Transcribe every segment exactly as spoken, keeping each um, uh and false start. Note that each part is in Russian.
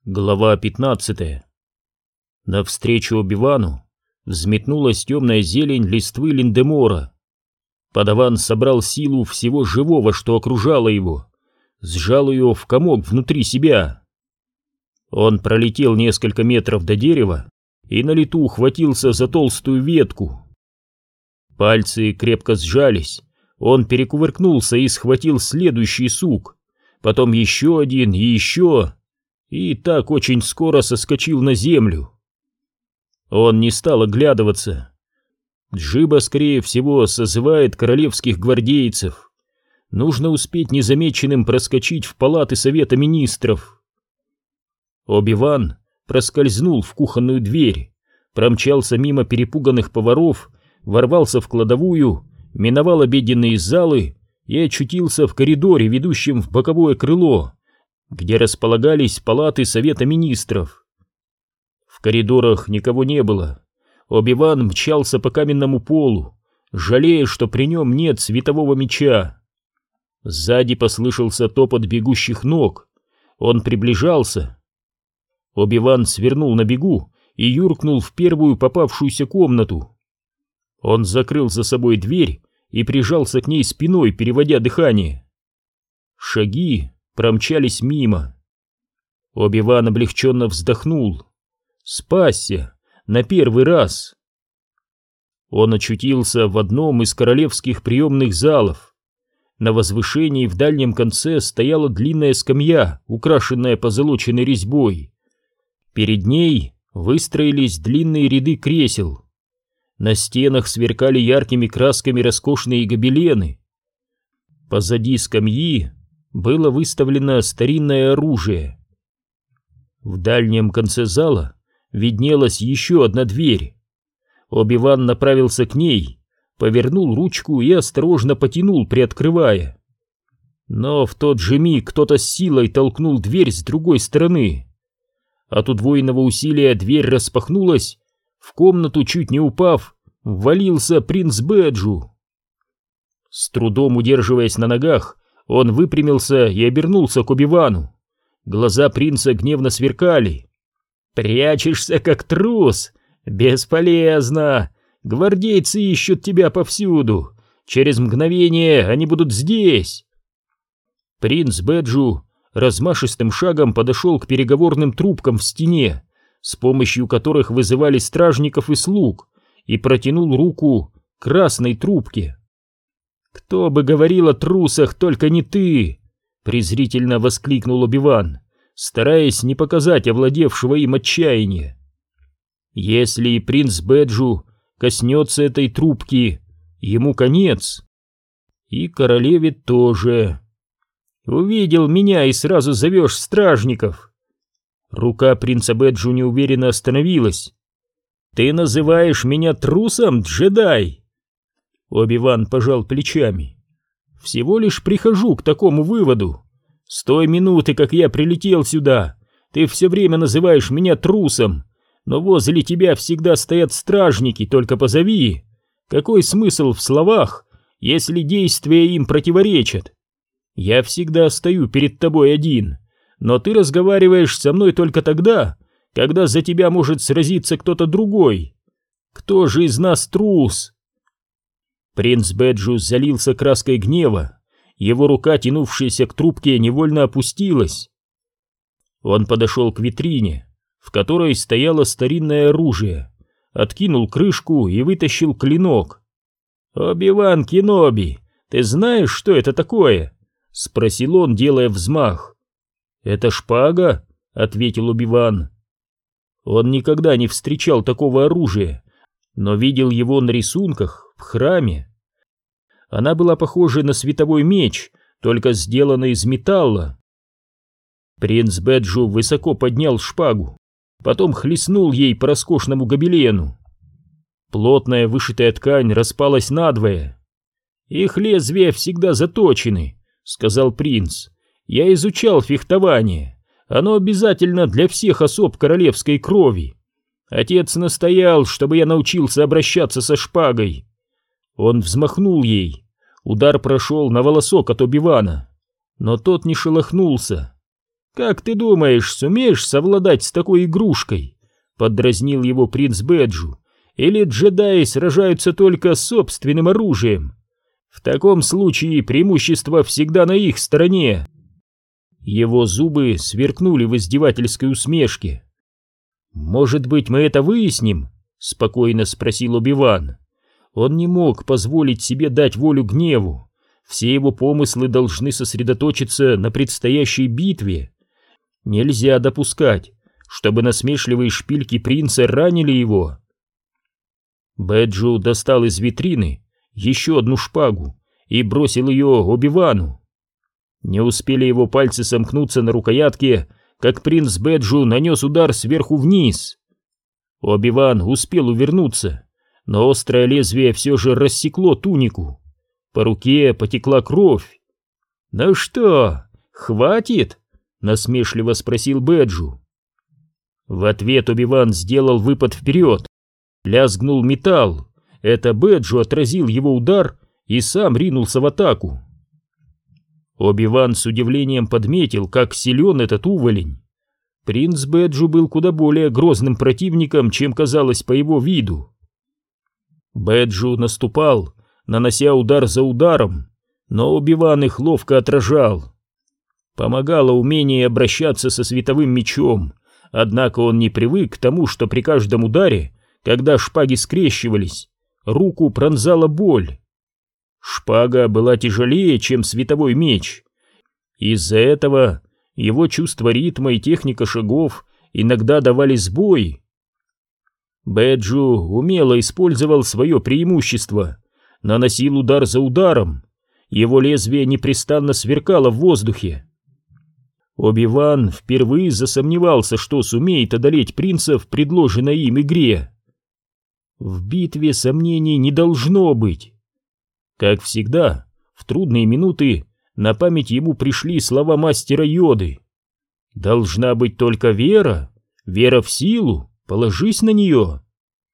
Глава пятнадцатая. Навстречу Оби-Вану взметнулась темная зелень листвы линдемора. Падаван собрал силу всего живого, что окружало его, сжал ее в комок внутри себя. Он пролетел несколько метров до дерева и на лету ухватился за толстую ветку. Пальцы крепко сжались, он перекувыркнулся и схватил следующий сук, потом еще один и еще... и так очень скоро соскочил на землю. Он не стал оглядываться. Джиба, скорее всего, созывает королевских гвардейцев. Нужно успеть незамеченным проскочить в палаты Совета Министров. Оби-Ван проскользнул в кухонную дверь, промчался мимо перепуганных поваров, ворвался в кладовую, миновал обеденные залы и очутился в коридоре, ведущем в боковое крыло, где располагались палаты Совета Министров. В коридорах никого не было. Оби-Ван мчался по каменному полу, жалея, что при нем нет светового меча. Сзади послышался топот бегущих ног. Он приближался. Оби-Ван свернул на бегу и юркнул в первую попавшуюся комнату. Он закрыл за собой дверь и прижался к ней спиной, переводя дыхание. Шаги промчались мимо. Оби-Ван облегченно вздохнул. Спасся на первый раз. Он очутился в одном из королевских приемных залов. На возвышении в дальнем конце стояла длинная скамья, украшенная позолоченной резьбой. Перед ней выстроились длинные ряды кресел. На стенах сверкали яркими красками роскошные гобелены. Позади скамьи было выставлено старинное оружие. В дальнем конце зала виднелась еще одна дверь. Оби-Ван направился к ней, повернул ручку и осторожно потянул, приоткрывая. Но в тот же миг кто-то с силой толкнул дверь с другой стороны. От удвоенного усилия дверь распахнулась, в комнату, чуть не упав, ввалился принц Бэджу. С трудом удерживаясь на ногах, он выпрямился и обернулся к Оби-Вану. Глаза принца гневно сверкали. «Прячешься, как трус! Бесполезно! Гвардейцы ищут тебя повсюду! Через мгновение они будут здесь!» Принц Бэджу размашистым шагом подошел к переговорным трубкам в стене, с помощью которых вызывали стражников и слуг, и протянул руку к красной трубке. «Кто бы говорил о трусах, только не ты!» — презрительно воскликнул Оби-Ван, стараясь не показать овладевшего им отчаяния. «Если и принц Бэджу коснется этой трубки, ему конец. И королеве тоже. Увидел меня и сразу зовешь стражников!» Рука принца Бэджу неуверенно остановилась. «Ты называешь меня трусом, джедай?» Оби-Ван пожал плечами. «Всего лишь прихожу к такому выводу. С той минуты, как я прилетел сюда, ты все время называешь меня трусом, но возле тебя всегда стоят стражники, только позови. Какой смысл в словах, если действия им противоречат? Я всегда стою перед тобой один, но ты разговариваешь со мной только тогда, когда за тебя может сразиться кто-то другой. Кто же из нас трус?» Принц Бэджу залился краской гнева, его рука, тянувшаяся к трубке, невольно опустилась. Он подошел к витрине, в которой стояло старинное оружие, откинул крышку и вытащил клинок. «Оби-Ван Кеноби, ты знаешь, что это такое?» — спросил он, делая взмах. «Это шпага», — ответил Оби-Ван. Он никогда не встречал такого оружия, но видел его на рисунках в храме. Она была похожа на световой меч, только сделана из металла. Принц Бэджу высоко поднял шпагу, потом хлестнул ей по роскошному гобелену. Плотная вышитая ткань распалась надвое. «Их лезвия всегда заточены», — сказал принц. «Я изучал фехтование. Оно обязательно для всех особ королевской крови. Отец настоял, чтобы я научился обращаться со шпагой». Он взмахнул ей. Удар прошел на волосок от Оби-Вана, но тот не шелохнулся. «Как ты думаешь, сумеешь совладать с такой игрушкой?» — поддразнил его принц Бэджу. «Или джедаи сражаются только с собственным оружием? В таком случае преимущество всегда на их стороне». Его зубы сверкнули в издевательской усмешке. «Может быть, мы это выясним?» — спокойно спросил Оби-Ван. Он не мог позволить себе дать волю гневу. Все его помыслы должны сосредоточиться на предстоящей битве. Нельзя допускать, чтобы насмешливые шпильки принца ранили его. Бэджу достал из витрины еще одну шпагу и бросил ее Оби-Вану. Не успели его пальцы сомкнуться на рукоятке, как принц Бэджу нанес удар сверху вниз. Оби-Ван успел увернуться, но острое лезвие все же рассекло тунику. По руке потекла кровь. «Ну что, хватит?» — насмешливо спросил Бэджу. В ответ Оби-Ван сделал выпад вперед. Лязгнул металл. Это Бэджу отразил его удар и сам ринулся в атаку. Оби-Ван с удивлением подметил, как силен этот уволень. Принц Бэджу был куда более грозным противником, чем казалось по его виду. Бэджу наступал, нанося удар за ударом, но Оби-Ван их ловко отражал. Помогало умение обращаться со световым мечом, однако он не привык к тому, что при каждом ударе, когда шпаги скрещивались, руку пронзала боль. Шпага была тяжелее, чем световой меч. Из-за этого его чувство ритма и техника шагов иногда давали сбой. Бэджу умело использовал свое преимущество, наносил удар за ударом. Его лезвие непрестанно сверкало в воздухе. Оби-Ван впервые засомневался, что сумеет одолеть принца в предложенной им игре. В битве сомнений не должно быть. Как всегда, в трудные минуты на память ему пришли слова мастера Йоды. «Должна быть только вера, вера в силу, положись на нее».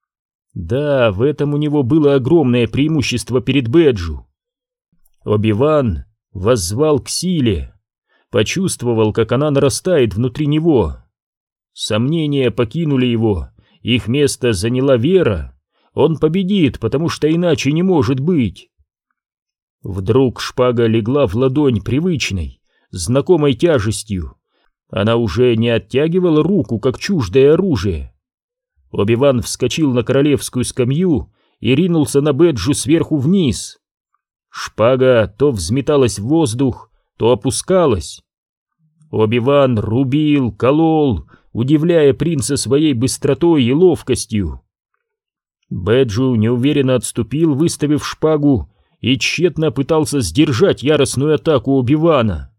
Да, в этом у него было огромное преимущество перед Бэджу. Оби-Ван воззвал к силе, почувствовал, как она нарастает внутри него. Сомнения покинули его, их место заняла вера. Он победит, потому что иначе не может быть. Вдруг шпага легла в ладонь привычной, знакомой тяжестью. Она уже не оттягивала руку, как чуждое оружие. Оби-Ван вскочил на королевскую скамью и ринулся на Бэджу сверху вниз. Шпага то взметалась в воздух, то опускалась. Оби-Ван рубил, колол, удивляя принца своей быстротой и ловкостью. Бэджу неуверенно отступил, выставив шпагу, и тщетно пытался сдержать яростную атаку Оби-Вана.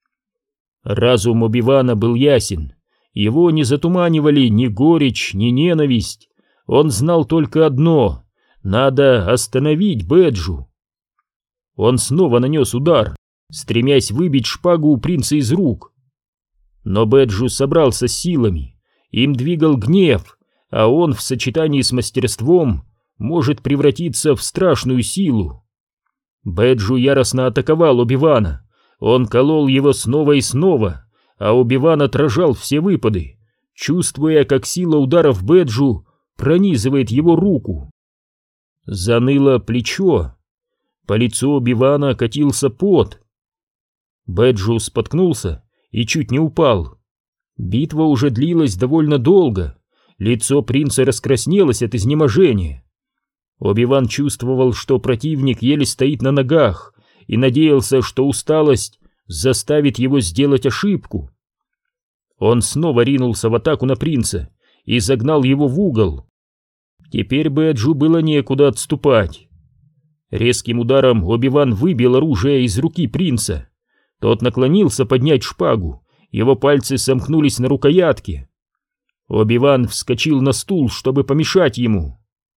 Разум Оби-Вана был ясен, его не затуманивали ни горечь, ни ненависть. Он знал только одно — надо остановить Бэджу. Он снова нанес удар, стремясь выбить шпагу у принца из рук. Но Бэджу собрался с силами, им двигал гнев, а он в сочетании с мастерством может превратиться в страшную силу. Бэджу яростно атаковал Оби-Вана. Он колол его снова и снова, а Оби-Ван отражал все выпады, чувствуя, как сила ударов Бэджу пронизывает его руку. Заныло плечо. По лицу Оби-Вана катился пот. Бэджу споткнулся и чуть не упал. Битва уже длилась довольно долго. Лицо принца раскраснелось от изнеможения. Оби-Ван чувствовал, что противник еле стоит на ногах, и надеялся, что усталость заставит его сделать ошибку. Он снова ринулся в атаку на принца и загнал его в угол. Теперь Бэджу было некуда отступать. Резким ударом Оби-Ван выбил оружие из руки принца. Тот наклонился поднять шпагу, его пальцы сомкнулись на рукоятке. Оби-Ван вскочил на стул, чтобы помешать ему.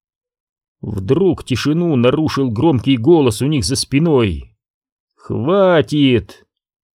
Вдруг тишину нарушил громкий голос у них за спиной. «Хватит!»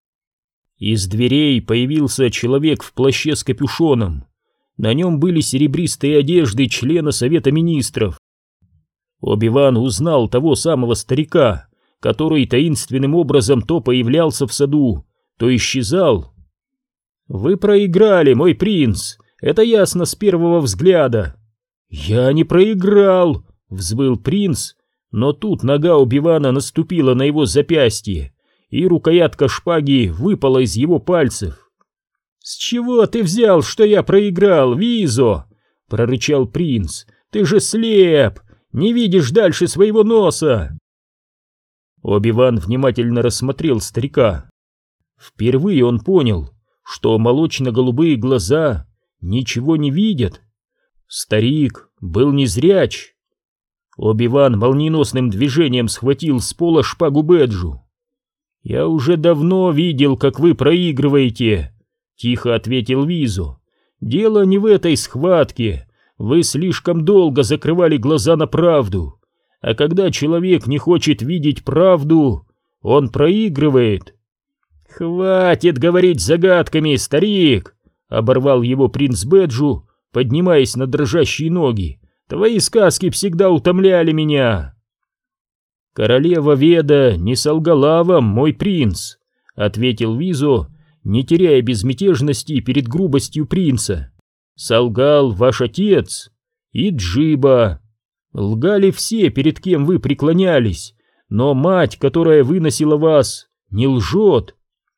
Из дверей появился человек в плаще с капюшоном. На нем были серебристые одежды члена Совета Министров. Оби-Ван узнал того самого старика, который таинственным образом то появлялся в саду, то исчезал. Вы проиграли, мой принц, это ясно с первого взгляда. Я не проиграл, взвыл принц, но тут нога Оби-Вана наступила на его запястье, и рукоятка шпаги выпала из его пальцев. «С чего ты взял, что я проиграл, Визо?» — прорычал принц. «Ты же слеп! Не видишь дальше своего носа!» Оби-Ван внимательно рассмотрел старика. Впервые он понял, что молочно-голубые глаза ничего не видят. Старик был незряч. Оби-Ван молниеносным движением схватил с пола шпагу Бэджу. «Я уже давно видел, как вы проигрываете», — тихо ответил Визо. «Дело не в этой схватке. Вы слишком долго закрывали глаза на правду. А когда человек не хочет видеть правду, он проигрывает». «Хватит говорить загадками, старик!» — оборвал его принц Бэджу, поднимаясь на дрожащие ноги. «Твои сказки всегда утомляли меня!» «Королева Веда не солгала вам, мой принц», — ответил Визо, не теряя безмятежности перед грубостью принца. «Солгал ваш отец и Джиба. Лгали все, перед кем вы преклонялись, но мать, которая выносила вас, не лжет».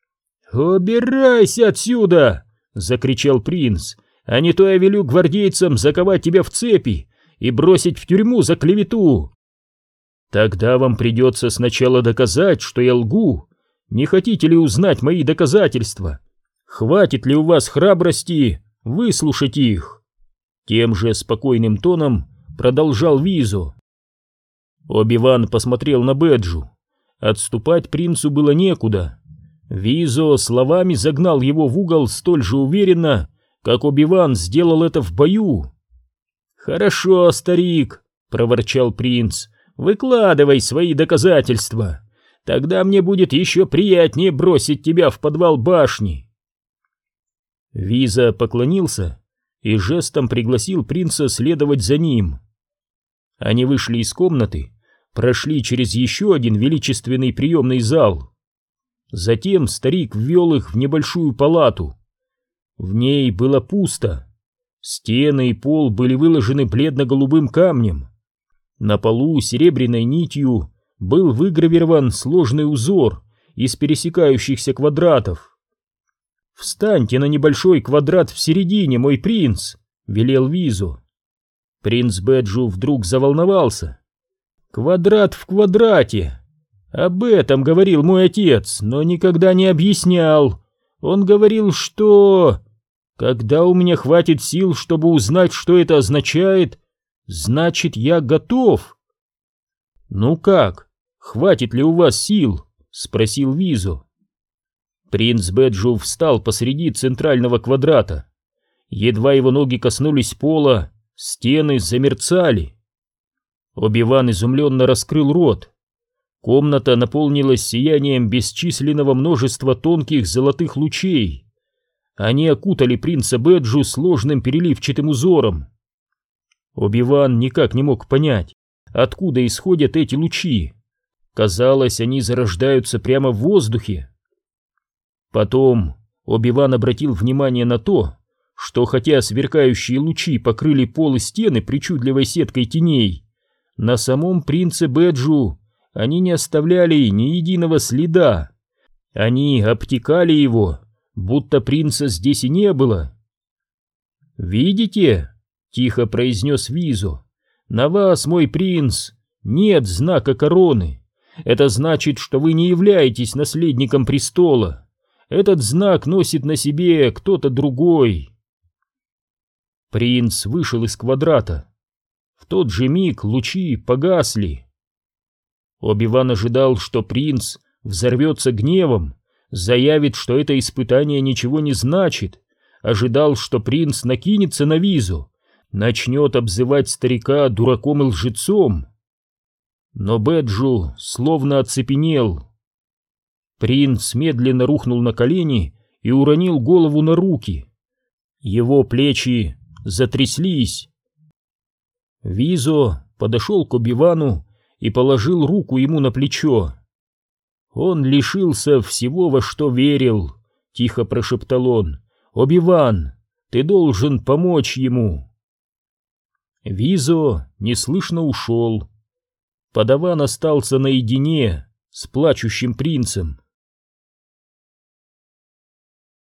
«Убирайся отсюда!» — закричал принц. «А не то я велю гвардейцам заковать тебя в цепи и бросить в тюрьму за клевету». «Тогда вам придется сначала доказать, что я лгу. Не хотите ли узнать мои доказательства? Хватит ли у вас храбрости выслушать их?» Тем же спокойным тоном продолжал Визо. Оби-Ван посмотрел на Бэджу. Отступать принцу было некуда. Визо словами загнал его в угол столь же уверенно, как Оби-Ван сделал это в бою. «Хорошо, старик», — проворчал принц, — «выкладывай свои доказательства. Тогда мне будет еще приятнее бросить тебя в подвал башни». Визо поклонился и жестом пригласил принца следовать за ним. Они вышли из комнаты, прошли через еще один величественный приемный зал. Затем старик ввел их в небольшую палату. В ней было пусто. Стены и пол были выложены бледно-голубым камнем. На полу серебряной нитью был выгравирован сложный узор из пересекающихся квадратов. «Встаньте на небольшой квадрат в середине, мой принц!» — велел Визо. Принц Бэджу вдруг заволновался. «Квадрат в квадрате! Об этом говорил мой отец, но никогда не объяснял. Он говорил, что... Когда у меня хватит сил, чтобы узнать, что это означает, значит, я готов». «Ну как, хватит ли у вас сил?» — спросил Визо. Принц Бэджу встал посреди центрального квадрата. Едва его ноги коснулись пола, стены замерцали. Оби-Ван изумленно раскрыл рот. Комната наполнилась сиянием бесчисленного множества тонких золотых лучей. Они окутали принца Бэджу сложным переливчатым узором. Оби-Ван никак не мог понять, откуда исходят эти лучи. Казалось, они зарождаются прямо в воздухе. Потом Оби-Ван обратил внимание на то, что хотя сверкающие лучи покрыли пол и стены причудливой сеткой теней, на самом принце Бэджу они не оставляли ни единого следа. Они обтекали его, будто принца здесь и не было. «Видите?» — тихо произнес Визо. «На вас, мой принц, нет знака короны. Это значит, что вы не являетесь наследником престола. Этот знак носит на себе кто-то другой». Принц вышел из квадрата. В тот же миг лучи погасли. Оби-Ван ожидал, что принц взорвется гневом, заявит, что это испытание ничего не значит, ожидал, что принц накинется на Визу, начнет обзывать старика дураком и лжецом. Но Бэджу словно оцепенел. Принц медленно рухнул на колени и уронил голову на руки. Его плечи затряслись. Визо подошел к Оби-Вану и положил руку ему на плечо. «Он лишился всего, во что верил», — тихо прошептал он. Оби-Ван, ты должен помочь ему!» Визо неслышно ушел. Падаван остался наедине с плачущим принцем.